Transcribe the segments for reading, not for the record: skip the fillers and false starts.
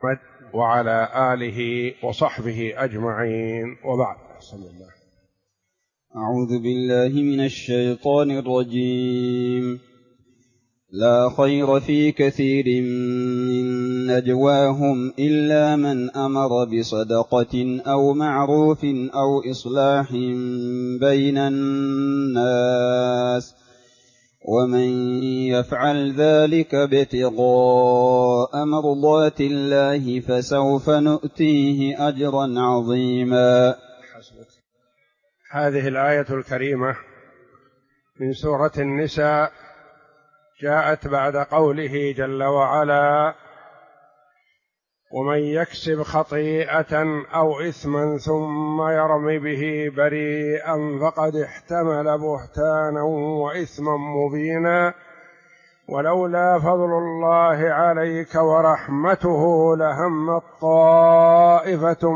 وعلى آله وصحبه أجمعين، وبعد. بسم الله. أعوذ بالله من الشيطان الرجيم. لا خير في كثير من نجواهم إلا من أمر بصدقة أو معروف أو إصلاح بين الناس، ومن يفعل ذلك ابتغاء مرضات الله فسوف نؤتيه أجرا عظيما. هذه الآية الكريمة من سورة النساء جاءت بعد قوله جل وعلا: ومن يكسب خطيئة أو إثما ثم يرم به بريئا فقد احتمل بهتانا وإثما مبينا ولولا فضل الله عليك ورحمته لهم طائفة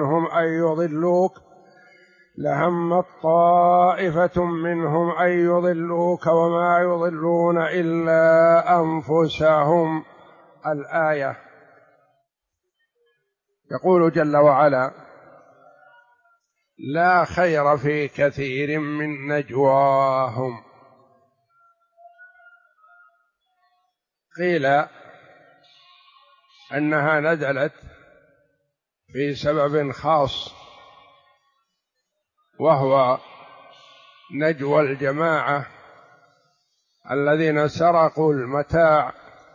منهم أن يضلوك وما يضلون إلا أنفسهم. الآية. يقول جل وعلا: لا خير في كثير من نجواهم. قيل أنها نزلت في سبب خاص، وهو نجوى الجماعة الذين سرقوا المتاع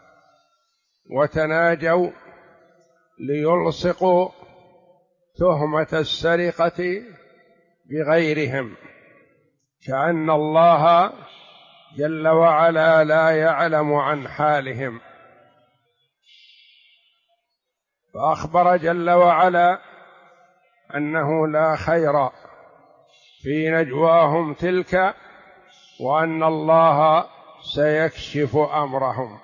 وتناجوا ليلصقوا تهمة السرقة بغيرهم، كأن الله جل وعلا لا يعلم عن حالهم، فأخبر جل وعلا أنه لا خير في نجواهم تلك، وأن الله سيكشف أمرهم.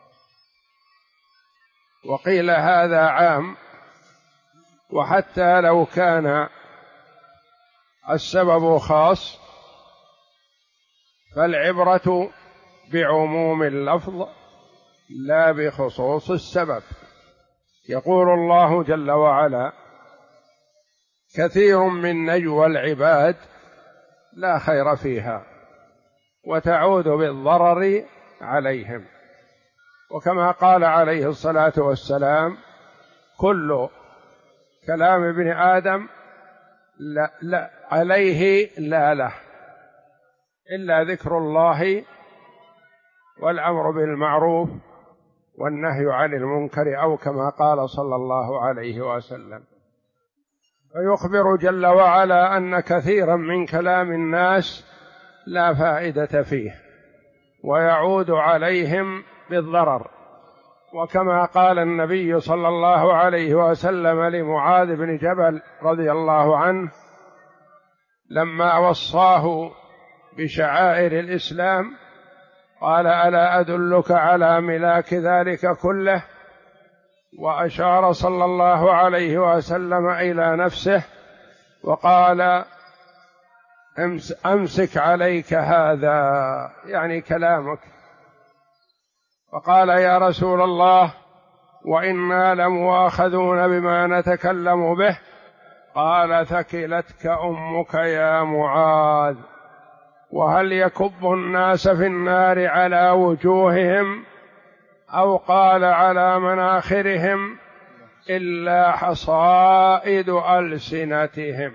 وقيل هذا عام، وحتى لو كان السبب خاص فالعبرة بعموم اللفظ لا بخصوص السبب. يقول الله جل وعلا: كثير من نجوى العباد لا خير فيها وتعود بالضرر عليهم. وكما قال عليه الصلاة والسلام: كل كلام ابن آدم لا عليه لا له إلا ذكر الله والأمر بالمعروف والنهي عن المنكر، أو كما قال صلى الله عليه وسلم. فيخبر جل وعلا أن كثيرا من كلام الناس لا فائدة فيه ويعود عليهم بالضرر. وكما قال النبي صلى الله عليه وسلم لمعاذ بن جبل رضي الله عنه لما وصاه بشعائر الإسلام، قال: ألا أدلك على ملاك ذلك كله؟ وأشار صلى الله عليه وسلم إلى نفسه وقال: أمسك عليك هذا، يعني كلامك. فقال: يا رسول الله، وإنا لمؤاخذون بما نتكلم به. قال: ثكلتك أمك يا معاذ. وهل يكب الناس في النار على وجوههم، أو قال على مناخرهم، إلا حصائد ألسنتهم.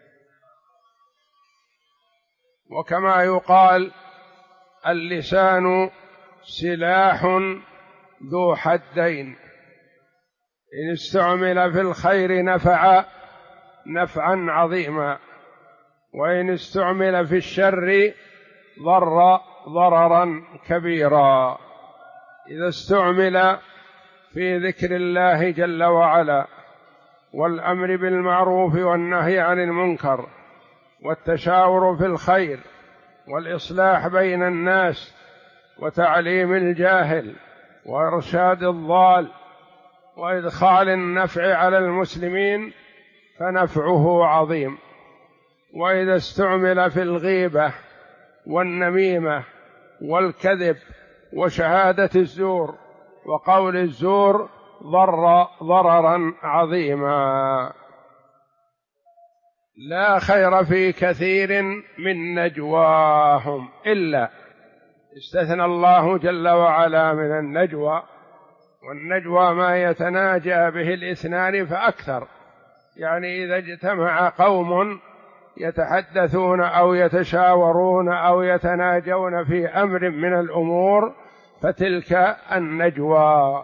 وكما يقال: اللسان سلاح ذو حدين، إن استعمل في الخير نفع نفعا عظيما، وإن استعمل في الشر ضر ضررا كبيرا. إذا استعمل في ذكر الله جل وعلا والأمر بالمعروف والنهي عن المنكر والتشاور في الخير والإصلاح بين الناس وتعليم الجاهل وإرشاد الضال وإدخال النفع على المسلمين فنفعه عظيم. وإذا استعمل في الغيبة والنميمة والكذب وشهادة الزور وقول الزور ضررا عظيما. لا خير في كثير من نجواهم إلا، استثنى الله جل وعلا من النجوى، والنجوى ما يتناجى به الاثنان فأكثر، يعني إذا اجتمع قوم يتحدثون أو يتشاورون أو يتناجون في أمر من الأمور فتلك النجوى.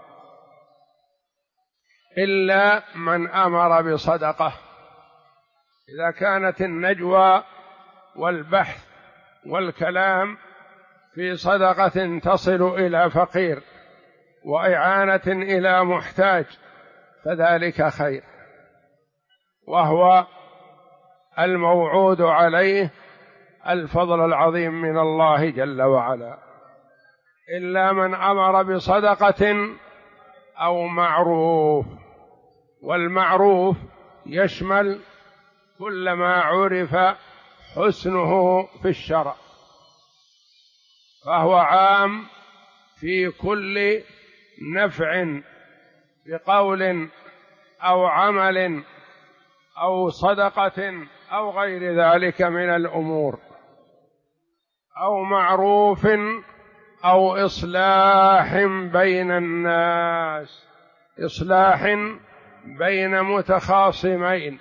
إلا من أمر بصدقة، إذا كانت النجوى والبحث والكلام في صدقة تصل إلى فقير وإعانة إلى محتاج فذلك خير، وهو الموعود عليه الفضل العظيم من الله جل وعلا. إلا من أمر بصدقة أو معروف، والمعروف يشمل كل ما عرف حسنه في الشرع، فهو عام في كل نفع بقول أو عمل أو صدقة أو غير ذلك من الأمور، أو معروف أو إصلاح بين الناس، إصلاح بين متخاصمين.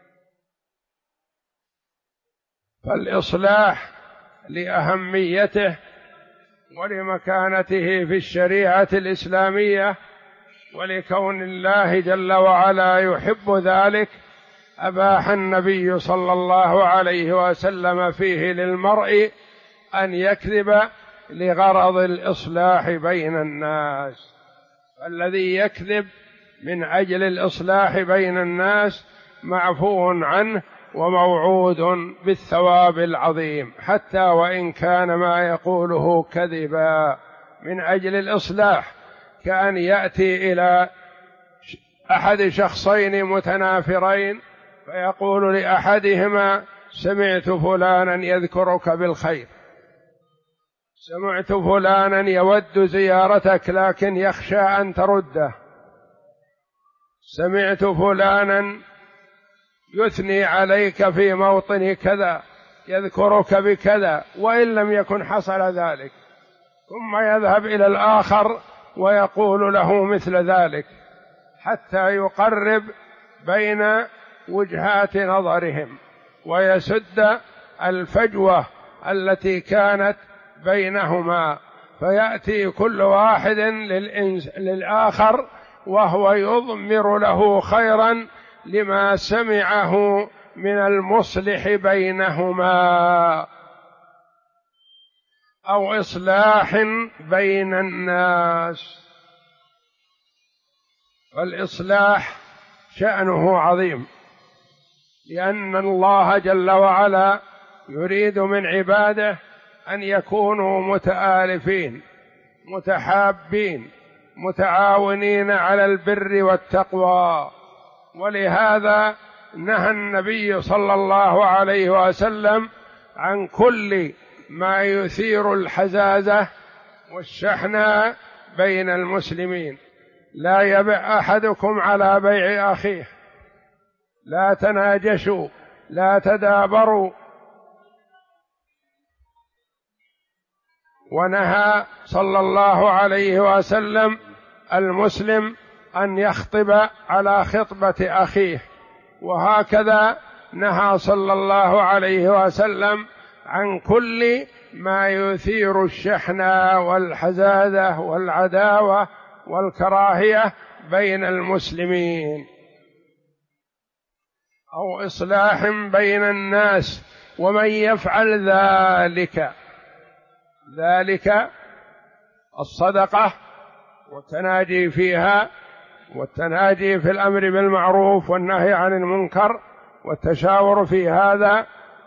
فالإصلاح لأهميته ولمكانته في الشريعة الإسلامية ولكون الله جل وعلا يحب ذلك، أباح النبي صلى الله عليه وسلم فيه للمرء أن يكذب لغرض الإصلاح بين الناس. الذي يكذب من أجل الإصلاح بين الناس معفو عنه وموعود بالثواب العظيم، حتى وإن كان ما يقوله كذبا من أجل الإصلاح، كأن يأتي إلى أحد شخصين متنافرين فيقول لأحدهما: سمعت فلانا يذكرك بالخير، سمعت فلانا يود زيارتك لكن يخشى أن ترده، سمعت فلانا يثني عليك في موطن كذا، يذكرك بكذا، وإن لم يكن حصل ذلك، ثم يذهب إلى الآخر ويقول له مثل ذلك حتى يقرب بين وجهات نظرهم ويسد الفجوة التي كانت بينهما، فيأتي كل واحد للآخر وهو يضمر له خيرا لما سمعه من المصلح بينهما، أو إصلاح بين الناس. فالإصلاح شأنه عظيم، لأن الله جل وعلا يريد من عباده أن يكونوا متآلفين متحابين متعاونين على البر والتقوى. ولهذا نهى النبي صلى الله عليه وسلم عن كل ما يثير الحزازة والشحناء بين المسلمين. لا يبع أحدكم على بيع أخيه، لا تناجشوا، لا تدابروا. ونهى صلى الله عليه وسلم المسلم أن يخطب على خطبة أخيه، وهكذا نهى صلى الله عليه وسلم عن كل ما يثير الشحنة والحزازة والعداوة والكراهية بين المسلمين، أو إصلاح بين الناس. ومن يفعل ذلك الصدقة والتناجي فيها، والتناجي في الأمر بالمعروف والنهي عن المنكر والتشاور في هذا،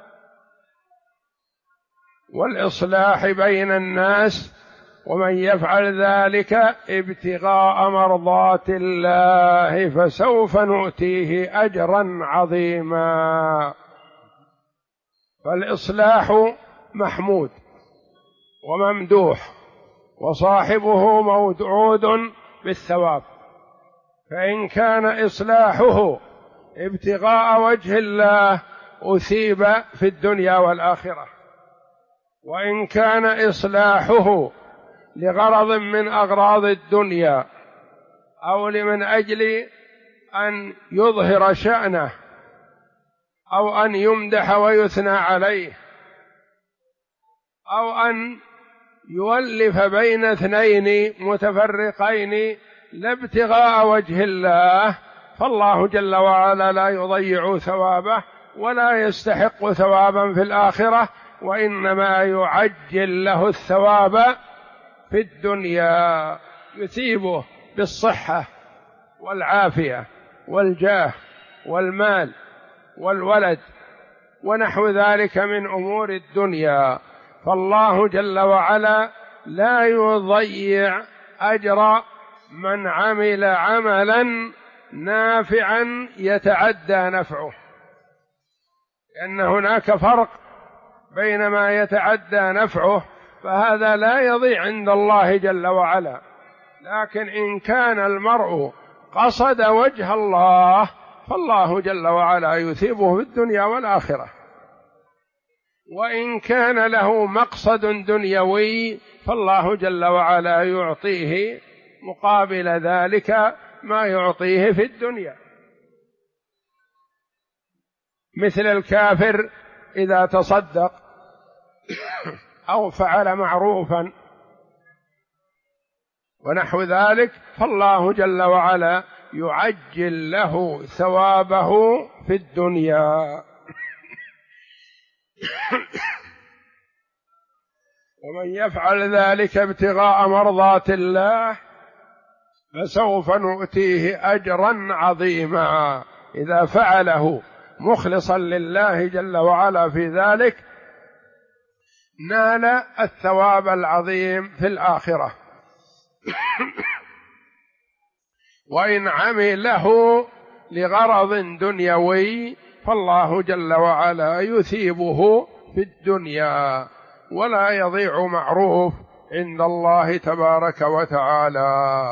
والإصلاح بين الناس. ومن يفعل ذلك ابتغاء مرضات الله فسوف نؤتيه أجرا عظيما. فالإصلاح محمود وممدوح، وصاحبه موعود بالثواب، فإن كان إصلاحه ابتغاء وجه الله أثيب في الدنيا والآخرة، وإن كان إصلاحه لغرض من أغراض الدنيا أو لمن أجل أن يظهر شأنه أو أن يمدح ويثنى عليه أو أن يؤلف بين اثنين متفرقين لا ابتغاء وجه الله، فالله جل وعلا لا يضيع ثوابه ولا يستحق ثوابا في الآخرة، وإنما يعجل له الثواب في الدنيا، يثيبه بالصحة والعافية والجاه والمال والولد ونحو ذلك من أمور الدنيا. فالله جل وعلا لا يضيع أجر من عمل عملا نافعا يتعدى نفعه، لأن هناك فرق بين ما يتعدى نفعه فهذا لا يضيع عند الله جل وعلا، لكن إن كان المرء قصد وجه الله فالله جل وعلا يثيبه في الدنيا والآخرة، وإن كان له مقصد دنيوي فالله جل وعلا يعطيه مقابل ذلك ما يعطيه في الدنيا، مثل الكافر إذا تصدق أو فعل معروفا ونحو ذلك فالله جل وعلا يعجل له ثوابه في الدنيا. ومن يفعل ذلك ابتغاء مرضات الله فسوف نؤتيه أجرا عظيما. إذا فعله مخلصا لله جل وعلا في ذلك نال الثواب العظيم في الآخرة. وإن عمله لغرض دنيوي فالله جل وعلا يثيبه في الدنيا، ولا يضيع معروف عند الله تبارك وتعالى.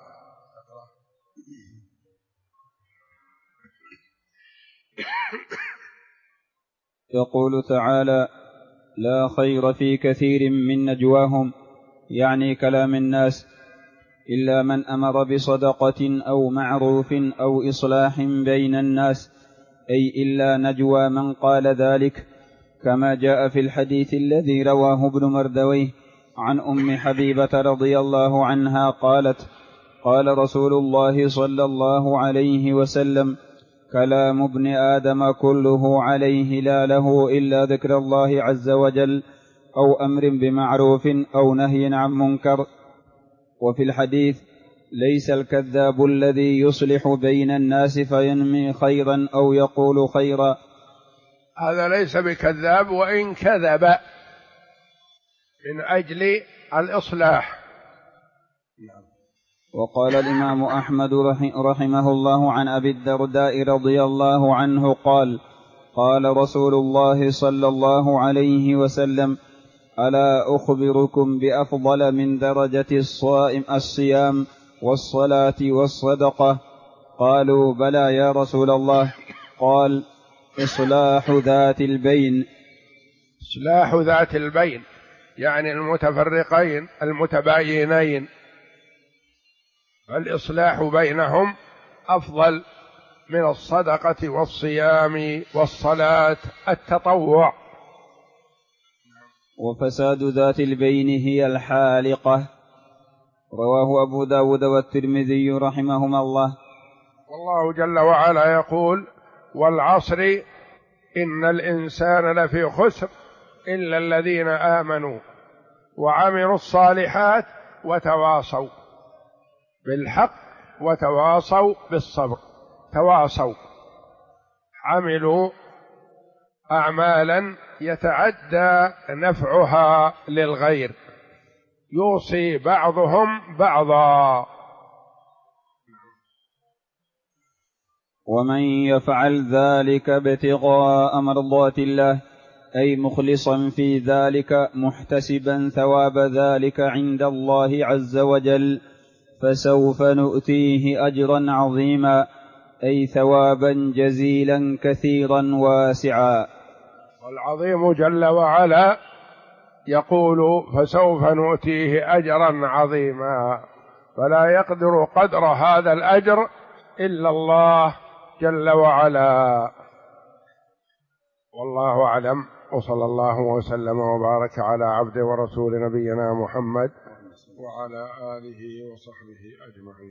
يقول تعالى: لا خير في كثير من نجواهم، يعني كلام الناس، إلا من أمر بصدقة أو معروف أو إصلاح بين الناس، أي إلا نجوى من قال ذلك، كما جاء في الحديث الذي رواه ابن مردويه عن أم حبيبة رضي الله عنها قالت: قال رسول الله صلى الله عليه وسلم: كلام ابن آدم كله عليه لا له إلا ذكر الله عز وجل أو أمر بمعروف أو نهي عن منكر. وفي الحديث: ليس الكذاب الذي يصلح بين الناس فينمي خيرا أو يقول خيرا، هذا ليس بكذاب وإن كذب من أجل الإصلاح. وقال الإمام أحمد رحمه الله عن أبي الدرداء رضي الله عنه قال: قال رسول الله صلى الله عليه وسلم: ألا أخبركم بأفضل من درجة الصيام والصلاة والصدقة؟ قالوا: بلى يا رسول الله. قال: إصلاح ذات البين. إصلاح ذات البين يعني المتفرقين المتباينين، فالإصلاح بينهم أفضل من الصدقة والصيام والصلاة التطوع. وفساد ذات البين هي الحالقة. رواه أبو داود والترمذي رحمهما الله. والله جل وعلا يقول: والعصر إن الإنسان لفي خسر إلا الذين آمنوا وعملوا الصالحات وتواصوا بالحق وتواصوا بالصبر. تواصوا، عملوا أعمالا يتعدى نفعها للغير، يوصي بعضهم بعضا. ومن يفعل ذلك ابتغاء مرضات الله، أي مخلصا في ذلك محتسبا ثواب ذلك عند الله عز وجل، فسوف نؤتيه أجرا عظيما، أي ثوابا جزيلا كثيرا واسعا. والعظيم جل وعلا يقول فسوف نؤتيه أجرا عظيما، فلا يقدر قدر هذا الأجر إلا الله جل وعلا. والله أعلم، وصلى الله وسلم وبارك على عبده ورسول نبينا محمد وعلى آله وصحبه أجمعين.